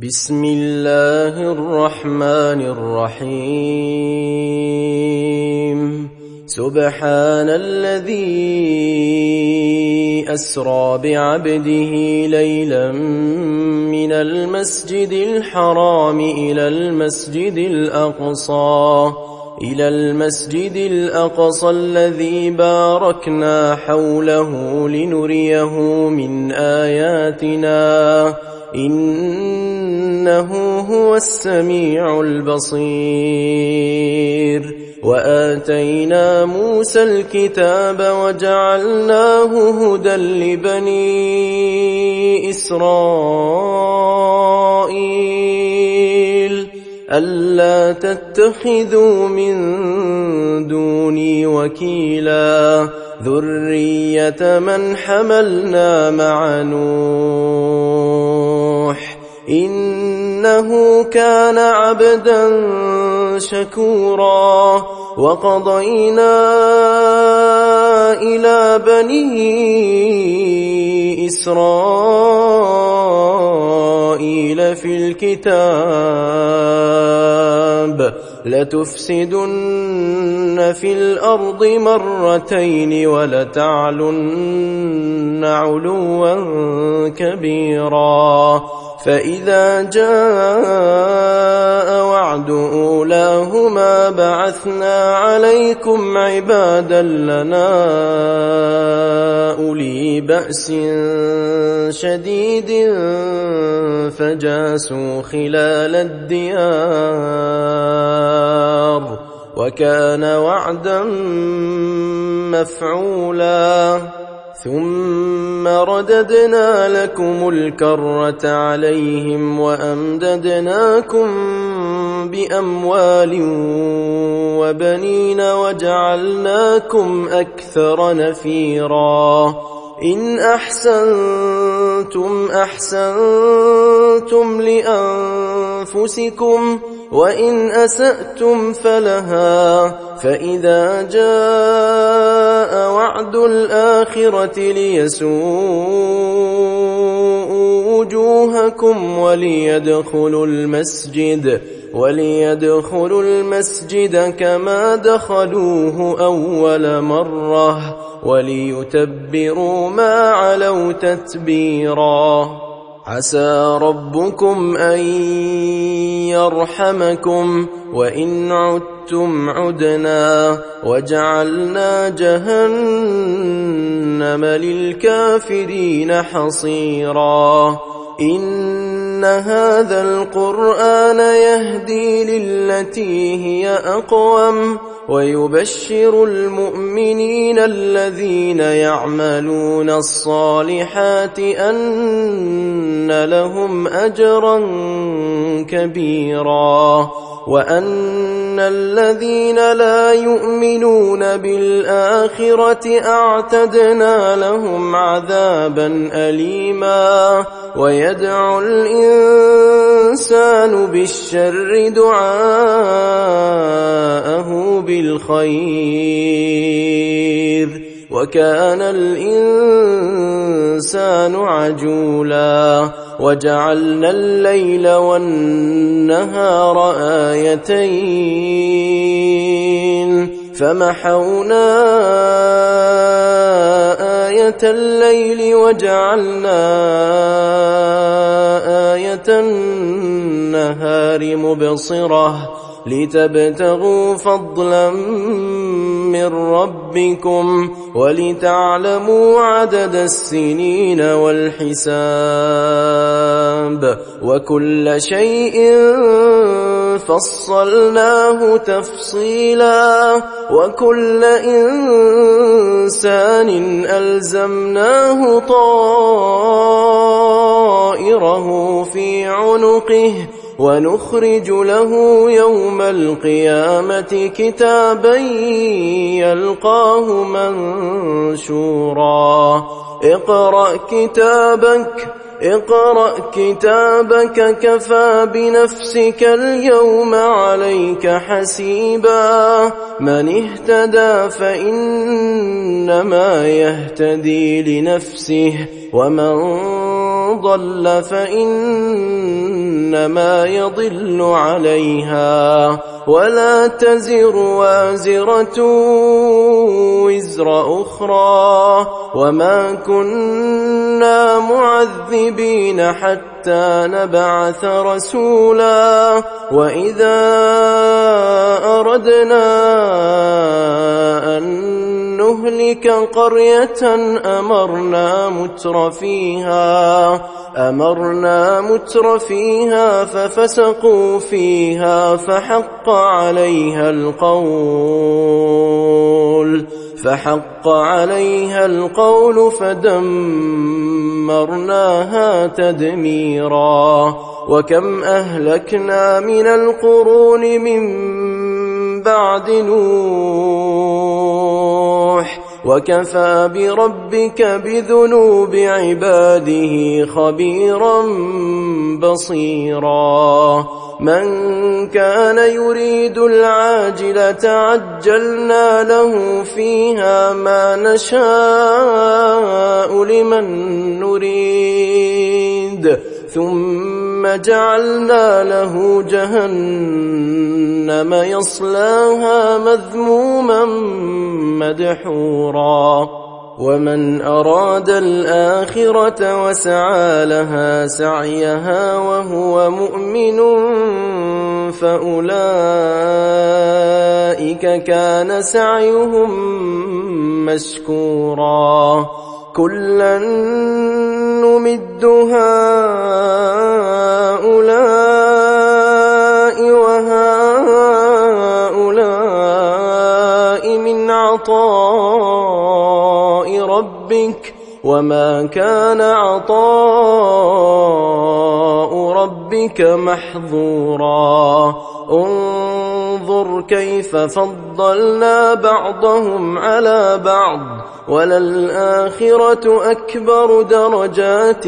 بسم الله الرحمن الرحيم سبحان الذي أسرى بعبده ليلا من المسجد الحرام إلى المسجد الأقصى الذي باركنا حوله لنريه من آياتنا إنه هو السميع البصير وآتينا موسى الكتاب وجعلناه هدى لبني إسرائيل ألا تتخذوا من دوني وكيلا ذرية من حملنا مع نوح إنه كان عبدا شكورا وقضينا إلى بني إسرائيل في الكتاب لتفسدن في الأرض مرتين ولتعلن علوا كبيرا فإذا جاء وعد أولاهما بعثنا عليكم عبادا لنا أولي بأس شديد فجاسوا خلال الديار وكان وعدا مفعولا ثم رددنا لكم الكرة عليهم وأمددناكم بأموال وبنين وجعلناكم أكثر نفيرا إن أحسنتم أحسنتم لأنفسكم وإن أسأتم فلها فإذا جاء وعد الآخرة ليسوءوا وجوهكم وليدخلوا المسجد كما دخلوه أول مرة وليتبروا ما علوا تتبيرا عسى ربكم أن يرحمكم وإن عدتم عدنا وجعلنا جهنم للكافرين حصيرا إن هذا القرآن يهدي للتي هي أقوم ويبشر المؤمنين الذين يعملون الصالحات أن لهم أجرا كبيرا وأن الذين لا يؤمنون بالآخرة أعتدنا لهم عذابا أليما ويدعو الإنسان بالشر دعاءه بالخير وكان الإنسان عجولا وجعلنا الليل والنهار آيتين فمحونا آية الليل وجعلنا آية النهار مبصرة لتبتغوا فضلا من ربكم ولتعلموا عدد السنين والحساب وكل شيء فصلناه تفصيلا وكل إنسان ألزمناه طائره في عنقه ونخرج له يوم القيامة كتابا يلقاه منشورا اقرأ كتابك كفى بنفسك اليوم عليك حسيبا من اهتدى فإنما يهتدي لنفسه ومن ضل فإنما يضل عليها ولا تزر وازرة وزر أخرى وما كنا معذبين حتى نبعث رسولا وإذا أردنا أن نهلك قرية أمرنا متر فيها ففسقوا فيها فحق عليها القول فدمرناها تدميرا وكم أهلكنا من القرون من بعد نوح وكفى بربك بذنوب عباده خبيرا بصيرا من كان يريد العاجلة عجلنا له فيها ما نشاء لمن نريد ثم جعلنا له جهنم يصلاها مذموما مدحورا ومن أراد الآخرة وسعى لها سعيها وهو مؤمن فأولئك كان سعيهم مشكورا كلا نمد هؤلاء وهؤلاء من عطاء ربك وما كان عطاء ربك محظورا انظر كيف فضلنا بعضهم على بعض وللآخرة أكبر درجات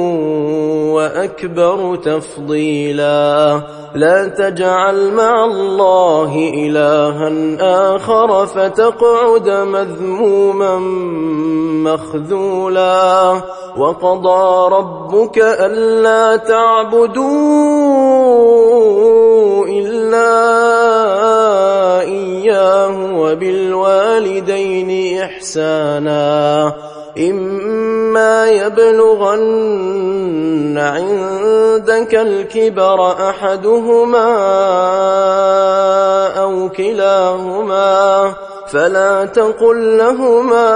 وأكبر تفضيلا لا تجعل مع الله إلها آخر فتقعد مذموما مخذولا وقضى ربك ألا تعبدوا إلا إياه وبالوالدين إحسانا إما يبلغن عندك الكبر أحدهما أو كلاهما فلا تقل لهما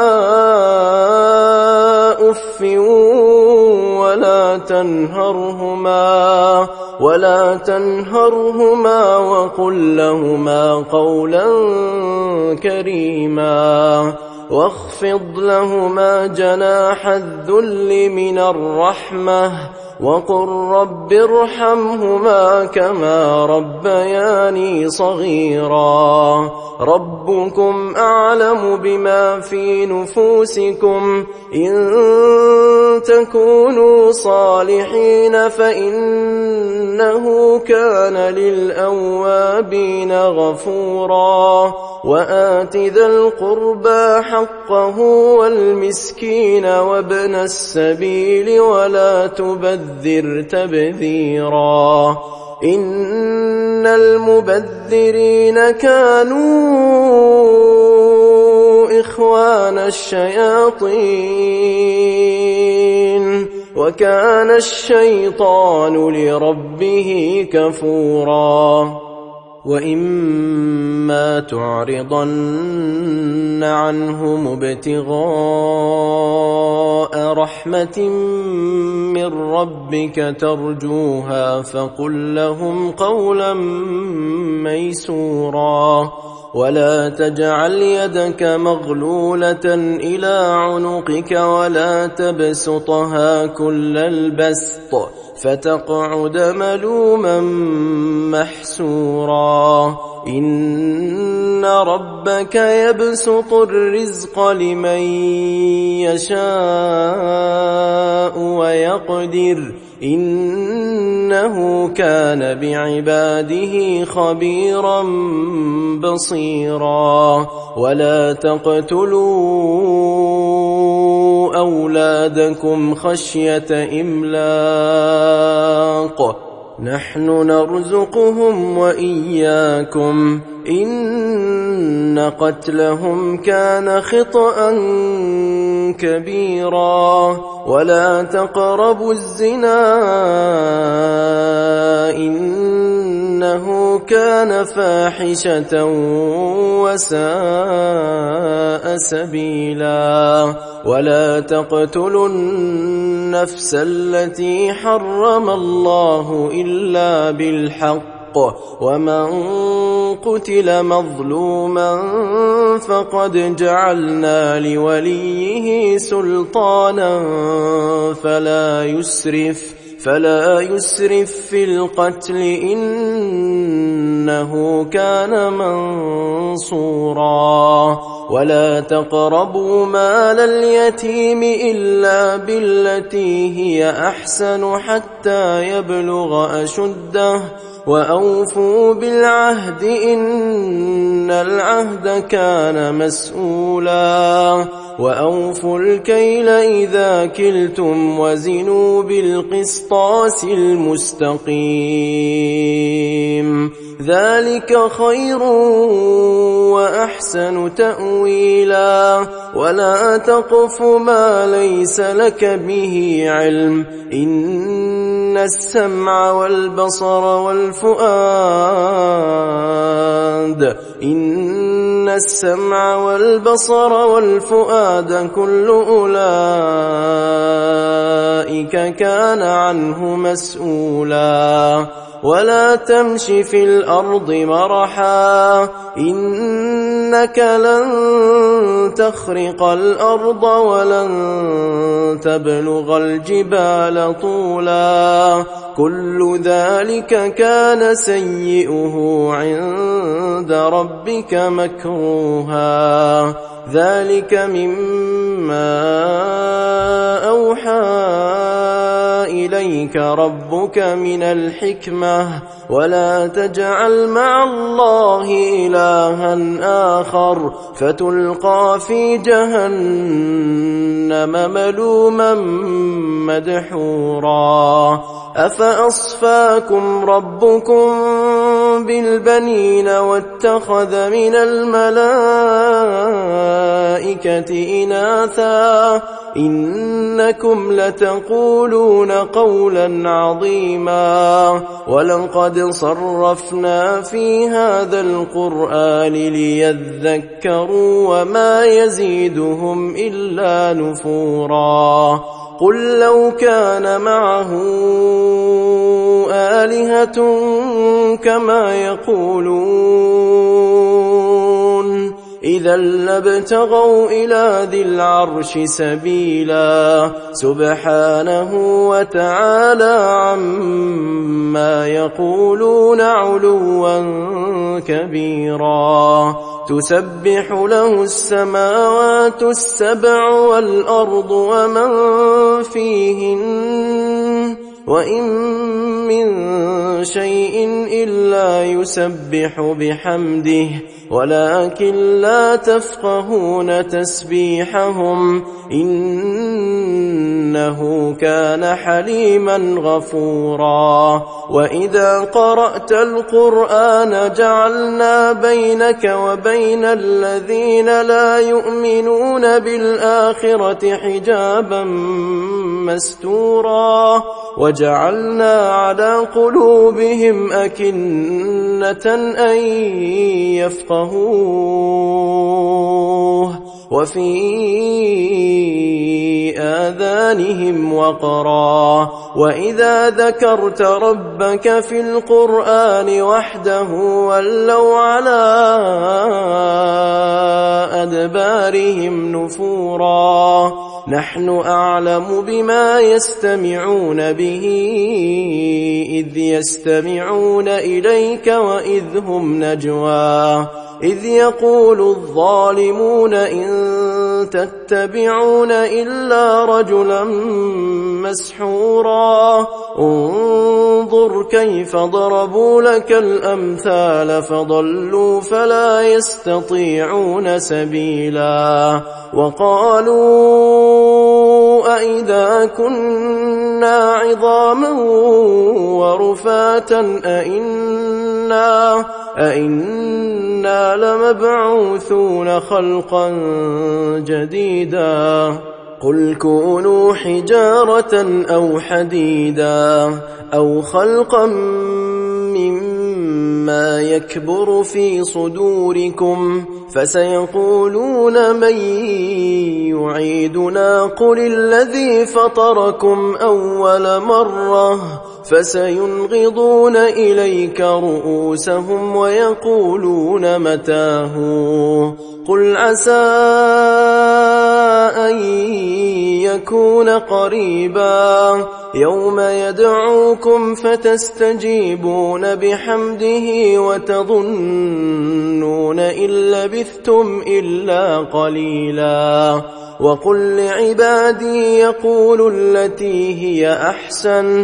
أف ولا تنهرهما وقل لهما قولا كريما واخفض لهما جناح الذل من الرحمة وقل رب ارحمهما كما ربياني صغيرا ربكم أعلم بما في نفوسكم إن تكونوا صالحين فإنه كان للأوابين غفورا وآت ذا القربى حقه والمسكين وابن السبيل ولا تبذر تبذيرا إن المبذرين كانوا إخوان الشياطين وكان الشيطان لربه كفورا وإما تعرضن عنهم ابتغاء رحمة من ربك ترجوها فقل لهم قولا ميسورا ولا تجعل يدك مغلولة إلى عنقك ولا تبسطها كل البسط فتقعد ملوما محسورا إن ربك يبسط الرزق لمن يشاء ويقدر إنه كان بعباده خبيرا بصيرا ولا تقتلوا تقتلوا أولادكم خشية إملاق نحن نرزقهم وإياكم إن قتلهم كان خطأ كبيرا ولا تقربوا الزنا إنه كان فاحشة وساء سبيلا ولا تقتلوا النفس التي حرم الله إلا بالحق ومن قتل مظلوما فقد جعلنا لوليه سلطانا فلا يسرف في القتل إنه كان منصورا ولا تقربوا مال اليتيم إلا بالتي هي أحسن حتى يبلغ أشده وأوفوا بالعهد إن العهد كان مسؤولا وأوفوا الكيل إذا كلتم وزنوا بالقسطاس المستقيم ذلك خير وأحسن تأويلا ولا تقف ما ليس لك به علم إن السمع والبصر والفؤاد كل أولئك كان عنه مسؤولا ولا تمش في الأرض مرحا إنك لن تخرق الأرض ولن تبلغ الجبال طولا كل ذلك كان سيئه عند ربك مكروها ذلك مما أوحى إليك ربك من الحكمة ولا تجعل مع الله إلها آخر فتلقى في جهنم ملوما مدحورا أفأصفاكم ربكم بالبنين واتخذ من الملائكة إناثا إنكم لتقولون قولا عظيما ولقد صرفنا في هذا القرآن ليذكروا وما يزيدهم إلا نفورا قل لو كان معه آلهة كما يقولون إذا لابتغوا إلى ذي العرش سبيلا سبحانه وتعالى عما يقولون علوا كبيرا تسبح له السماوات السبع والأرض ومن فيهن وإن من شيء إلا يسبح بحمده ولكن لا تفقهون تسبيحهم إنه كان حليما غفورا وإذا قرأت القرآن جعلنا بينك وبين الذين لا يؤمنون بالآخرة حجابا مستورا وجعلنا على قلوبهم أكنة أن يفقهوه وفي آذانهم وقرا وإذا ذكرت ربك في القرآن وحده ولوا على أدبارهم نفورا نحن أعلم بما يستمعون به إذ يستمعون إليك وإذ هم نجوى إذ يقول الظالمون إن تتبعون إلا رجلا مسحورا انظر كيف ضربوا لك الأمثال فضلوا فلا يستطيعون سبيلا وقالوا أإذا كنا عظاما ورفاتا أإنا لمبعوثون خلقا جديدا قل كونوا حجارة أو حديدا أو خلقا مما يكبر في صدوركم فسيقولون من يعيدنا قل الذي فطركم أول مرة فسينغضون إليك رؤوسهم ويقولون متاه قل عسى أن يكون قريبا يوم يدعوكم فتستجيبون بحمده وتظنون إن لبثتم إلا قليلا وقل لعبادي يقولوا التي هي أحسن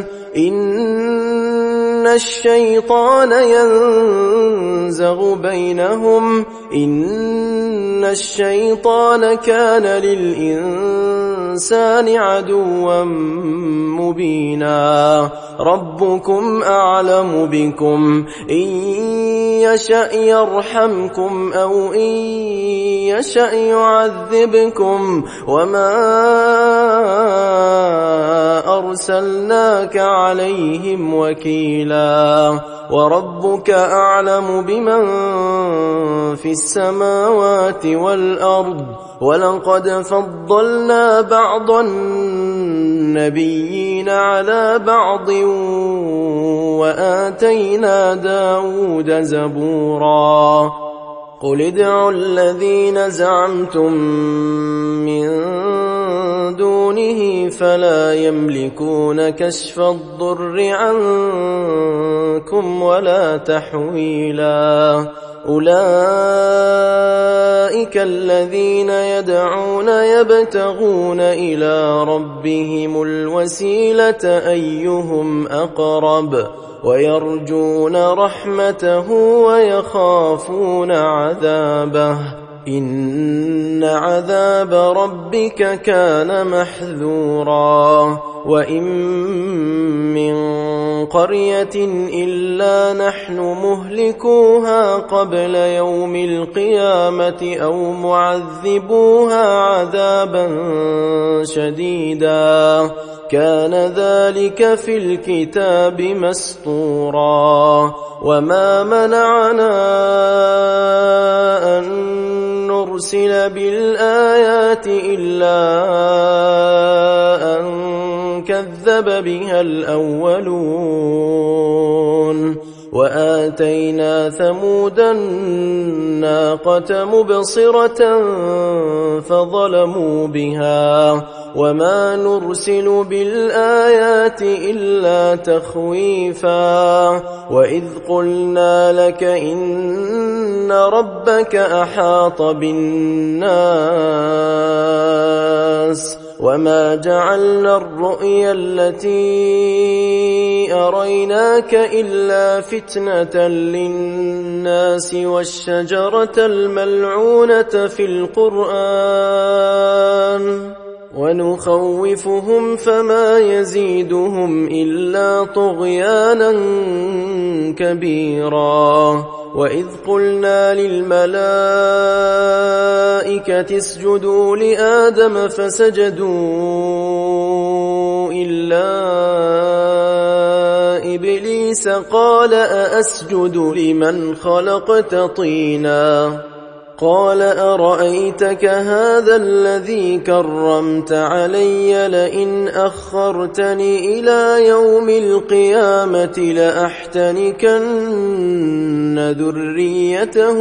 إن الشيطان ينزغ بينهم إن الشيطان كان للإنسان عدوا مبينا ربكم أعلم بكم إن يشأ يرحمكم أو إن يشأ يعذبكم وما أرسلناك عليهم وكيلا وربك أعلم بمن في السماوات والأرض ولقد فضلنا بعض النبيين على بعض وآتينا داود زبورا قل ادعوا الذين زعمتم من دونه فلا يملكون كشف الضر عنكم ولا تحويلا أولئك الذين يدعون يبتغون إلى ربهم الوسيلة أيهم أقرب ويرجون رحمته ويخافون عذابه إن عذاب ربك كان محذورا وإن من قرية إلا نحن مهلكوها قبل يوم القيامة أو معذبوها عذابا شديدا كان ذلك في الكتاب مسطورا وما منعنا أن نرسل بالآيات إلا أن كذب بها الأولون وآتينا ثمود الناقة مبصرة فظلموا بها وما نرسل بالآيات إلا تخويفا وإذ قلنا لك إن ربك أحاط بالناس وما جعلنا الرؤيا التي أريناك إلا فتنة للناس والشجرة الملعونة في القرآن ونخوفهم فما يزيدهم إلا طغيانا كبيرا وإذ قلنا للملائكة اسجدوا لآدم فسجدوا إلا إبليس قال أأسجد لمن خلقت طينا قال أرأيتك هذا الذي كرمت علي لئن أخرتني إلى يوم القيامة لأحتنكن ذريته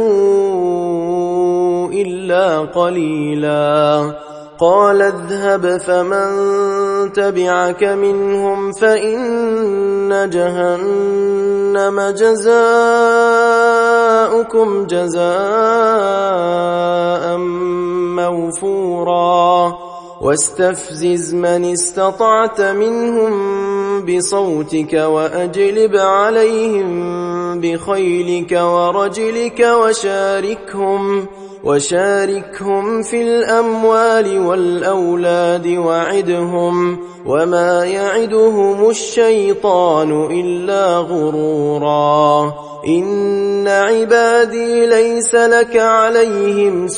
إلا قليلا قال اذهب فمن تبعك منهم فإن جهنم جزاؤكم جزاء موفورا واستفزز من استطعت منهم بصوتك وأجلب عليهم بخيلك ورجلك وشاركهم في الأموال والأولاد وعدهم وما يعدهم الشيطان إلا غرورا إن عبادي ليس لك عليهم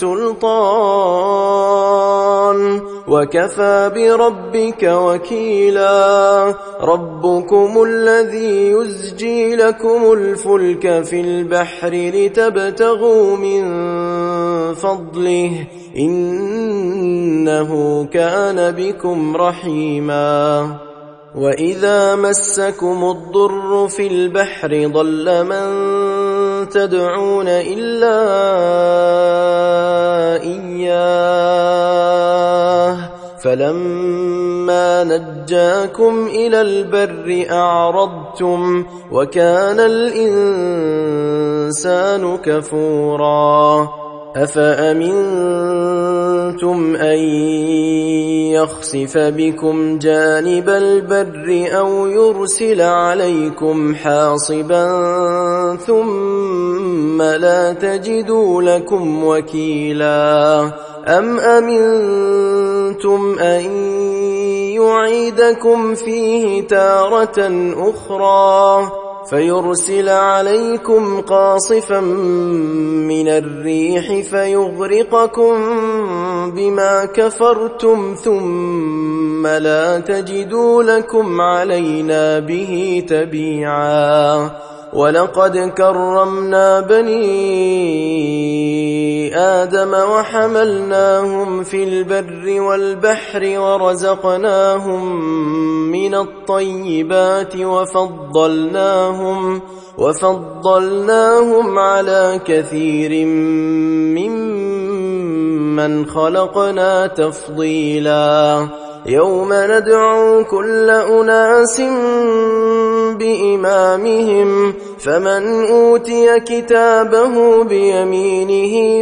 سلطان وكفى بربك وكيلا ربكم الذي يزجي لكم الفلك في البحر لتبتغوا من فضله إنه كان بكم رحيما وإذا مسكم الضر في البحر ضل من تدعون إلا إياه فلما نجاكم إلى البر أعرضتم وكان الإنسان كفورا أفأمنتم أن يخسف بكم جانب البر أو يرسل عليكم حاصبا ثم لا تجدوا لكم وكيلا أم أمنتم أن يعيدكم فيه تارة أخرى فيرسل عليكم قاصفا من الريح فيغرقكم بما كفرتم ثم لا تجدوا لكم علينا به تبيعا ولقد كرمنا بني آدم وحملناهم في البر والبحر ورزقناهم من الطيبات وفضلناهم على كثير ممن خلقنا تفضيلا يوم ندعو كل أناس بإمامهم فمن أوتي كتابه بيمينه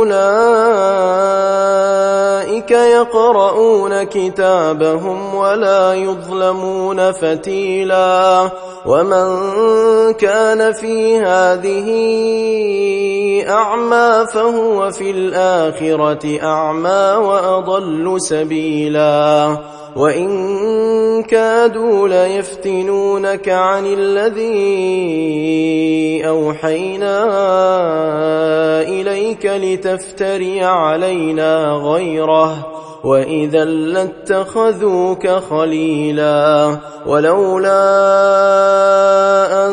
فأولئك يقرؤون كتابهم ولا يظلمون فتيلا ومن كان في هذه أعمى فهو في الآخرة أعمى وأضل سبيلا وإن كادوا ليفتنونك عن الذي أوحينا إليك لتفتري علينا غيره وإذا لاتخذوك خليلا ولولا أن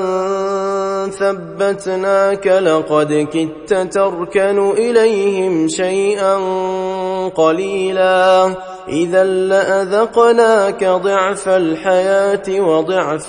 ثبتناك لقد كدت تركن إليهم شيئا قليلا إذا لأذقناك ضعف الحياة وضعف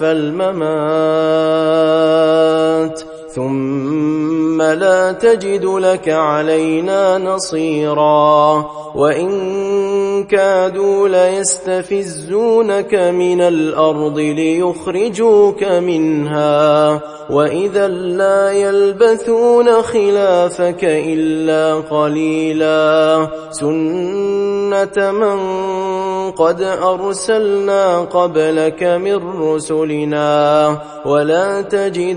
الممات ثم لا تجد لك علينا نصيرا وإن كادوا ليستفزونك من الأرض ليخرجوك منها وإذا لا يلبثون خلافك إلا قليلا سنة من قد أرسلنا قبلك من رسلنا ولا تجد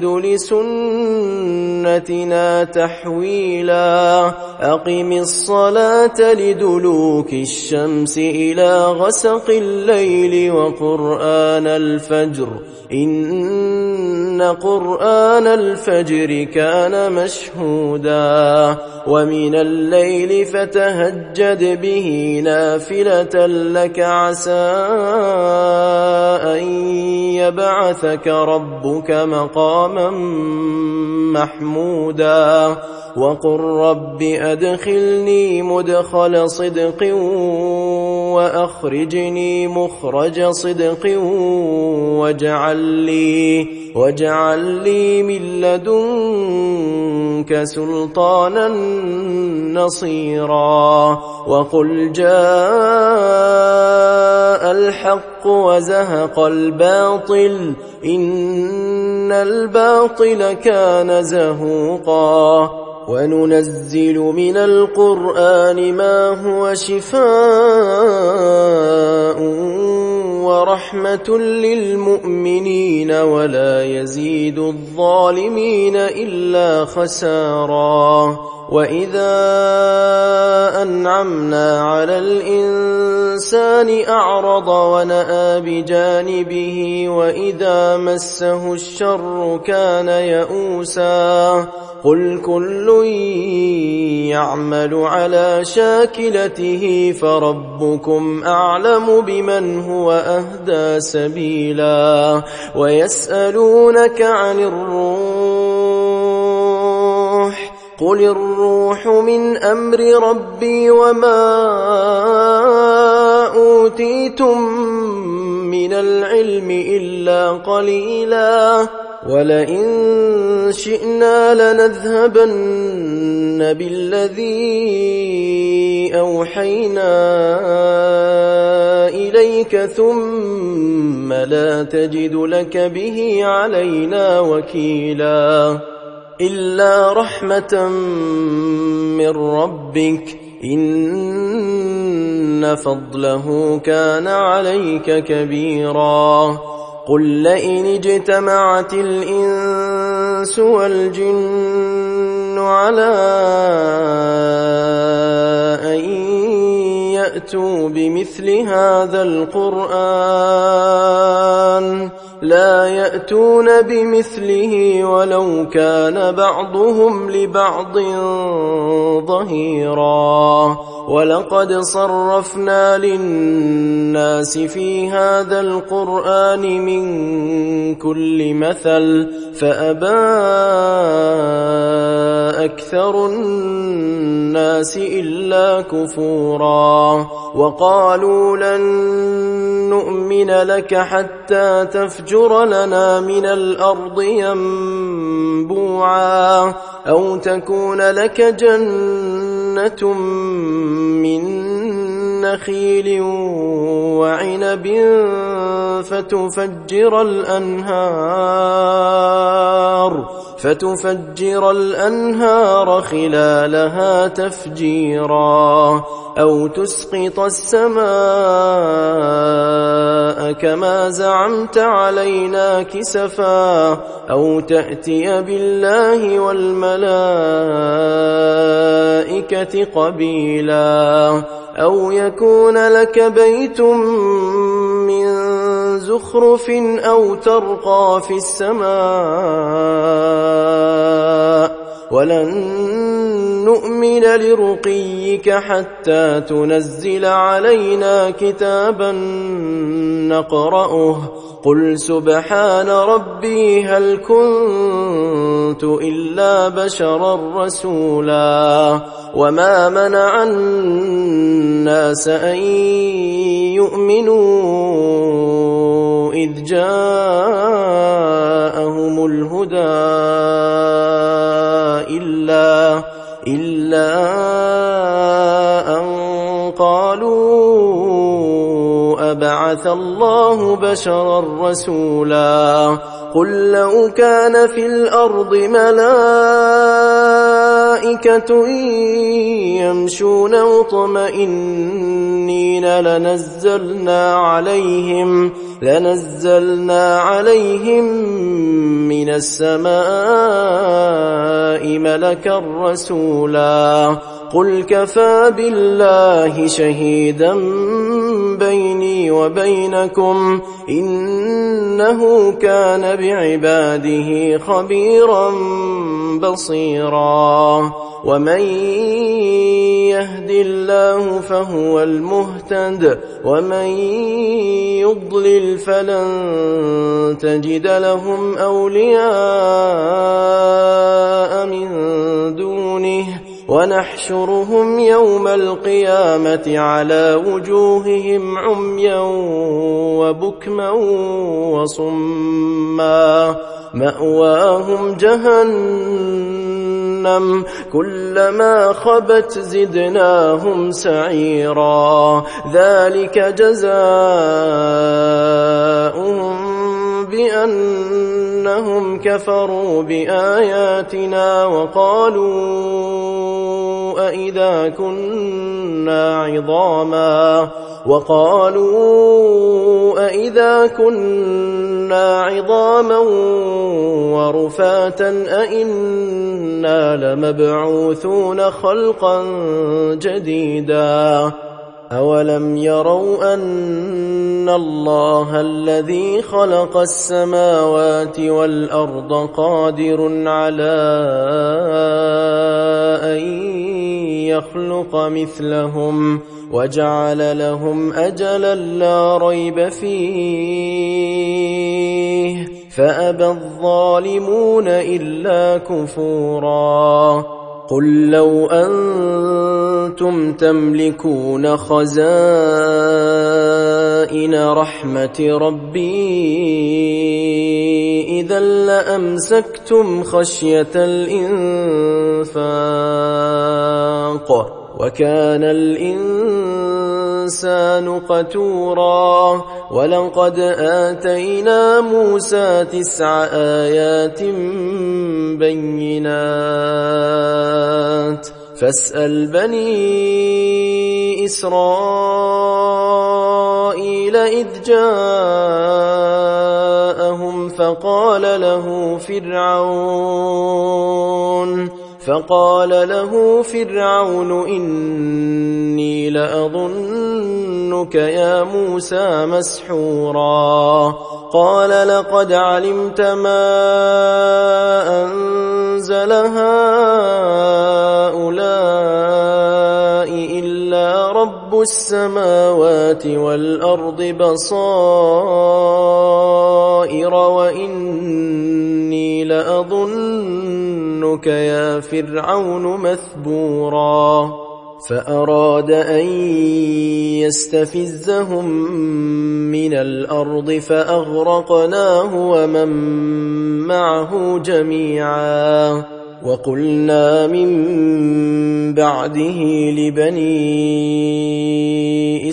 لسنتنا تحويلا أقم الصلاة لدلوك الشمس إلى غسق الليل وقرآن الفجر إن قرآن الفجر كان مشهودا ومن الليل فتهجد به نافلة لك عسى أن يبعثك ربك مقاما محمودا وقل رب أدخلني مدخل صدق وأخرجني مخرج صدق واجعل لي من لدنك سلطانا نصيرا وقل جاء الحق وزهق الباطل إن الباطل كان زهوقا وننزل من القرآن ما هو شفاء ورحمة للمؤمنين ولا يزيد الظالمين إلا خسارا وإذا أنعمنا على الإنسان أعرض ونأى بجانبه وإذا مسه الشر كان يئوسا قل كل يعمل على شاكلته فربكم أعلم بمن هو أهدى سبيلا ويسألونك عن الروح قل الروح من أمر ربي وما أوتيتم من العلم إلا قليلا ولئن شئنا لنذهبن بالذي أوحينا إليك ثم لا تجد لك به علينا وكيلا إلا رحمة من ربك إن فضله كان عليك كبيرا قل لئن اجتمعت الإنس والجن على أن يأتوا بمثل هذا القرآن لا يأتون بمثله ولو كان بعضهم لبعض ظهيرا ولقد صرفنا للناس في هذا القرآن من كل مثل فأبى أكثر الناس إلا كفورا وقالوا لن نؤمن لك حتى تفجر لنا من الأرض ينبوعا أو تكون لك جنة من نخيل وعنب فتفجر الأنهار خلالها تفجيرا أو تسقط السماء كما زعمت علينا كسفا أو تأتي بالله والملائكة قبيلا أو يكون لك بيت من زخرف أو ترقى في السماء ولن نؤمن لرقيك حتى تنزل علينا كتابا نقرأه قل سبحان ربي هل كنت إلا بشرا رسولا وما منع الناس أن يؤمنوا إذ جاءهم الهدى إلا أن قالوا أبعث الله بشرا رسولا قل لو كان في الأرض ملائكة يمشون مطمئنين لنزلنا عليهم من السماء ملكا رسولا قل كفى بالله شهيدا بيني وبينكم إنه كان بعباده خبيرا بصيرا ومن يهد الله فهو المهتد ومن يضلل فلن تجد لهم أولياء من دونه ونحشرهم يوم القيامة على وجوههم عميا وبكما وصما مأواهم جهنم كلما خبت زدناهم سعيرا ذلك جزاؤهم بأنهم كفروا بآياتنا وقالوا أإذا كنا عظاما وقالوا أإذا كنا عظاما ورفاتا أإنا لمبعوثون خلقا جديدا أولم يروا أن الله الذي خلق السماوات والأرض قادر على أن يخلق مثلهم وجعل لهم أجلا لا ريب فيه فأبى الظالمون إلا كفورا قل لو أنتم تملكون خزائن رحمة ربي إذا لأمسكتم خشية الإنفاق وكان الإنسان قتورا ولقد آتينا موسى 9 آيات بينات فاسأل بني إسرائيل إذ جاءهم فقال له فرعون إني لأظنك يا موسى مسحورا قال لقد علمت ما أنزل هؤلاء إلا رب السماوات والأرض بصائر وإني لأظنك يا فرعون مثبورا فأراد أن يستفزهم من الأرض فأغرقناه ومن معه جميعا وقلنا من بعده لبني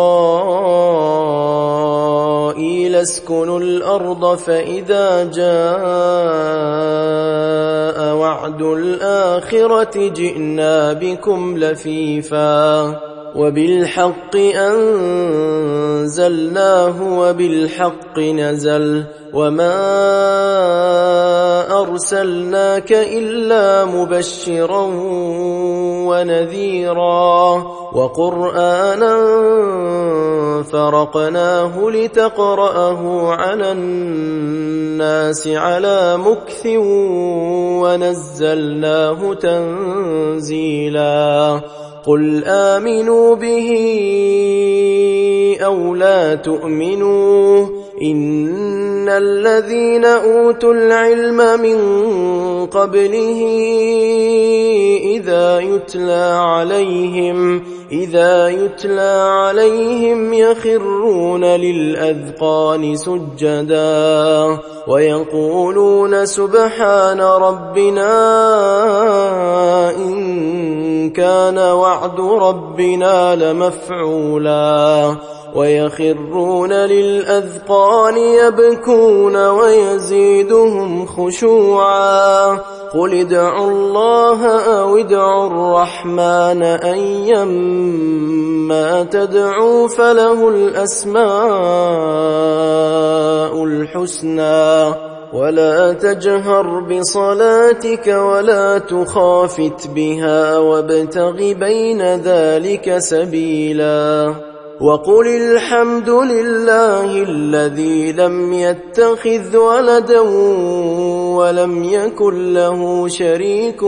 إسرائيل اسكنوا الأرض فإذا جاء وعد الآخرة جئنا بكم لفيفا وبالحق أنزلناه وبالحق نزل وما أرسلناك إلا مبشرا ونذيرا وقرآنا فرقناه لتقرأه على الناس على مكث ونزلناه تنزيلا قل آمنوا به أو لا تؤمنوا إن الذين أوتوا العلم من قبله إذا يتلى عليهم يخرون للأذقان سجدا ويقولون سبحان ربنا إن كان وعد ربنا لمفعولا ويخرون للأذقان يبكون ويزيدهم خشوعا قل ادعوا الله أو ادعوا الرحمن أيما تدعوا فله الأسماء الحسنى ولا تجهر بصلاتك ولا تخافت بها وابتغ بين ذلك سبيلا وقل الحمد لله الذي لم يتخذ ولدا ولم يكن له شريك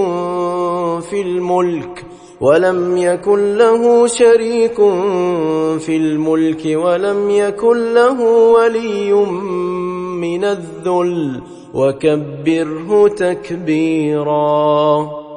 في الملك ولم يكن له ولي من الذل وكبره تكبيرا.